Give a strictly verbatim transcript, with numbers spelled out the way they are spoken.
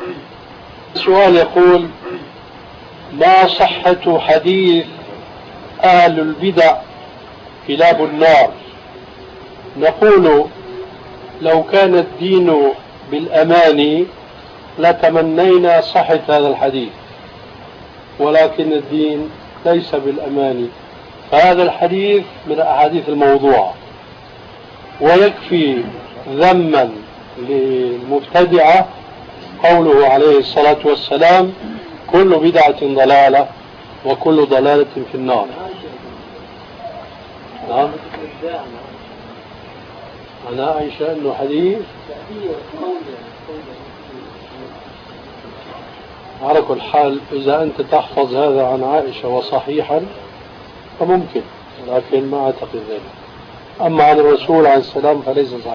السؤال يقول: ما صحة حديث أهل البدع كلاب النار؟ نقول: لو كان الدين بالأماني لتمنينا صحة هذا الحديث، ولكن الدين ليس بالأماني، فهذا الحديث من الأحاديث الموضوعة. ويكفي ذما للمبتدعة قوله عليه الصلاة والسلام: كل بدعة ضلالة وكل ضلالة في النار. نعم، أنا عائشة أنه حديث على كل حال. إذا أنت تحفظ هذا عن عائشة وصحيحا فممكن، لكن ما أعتقد ذلك. أما عن الرسول عليه السلام فليس صحيح.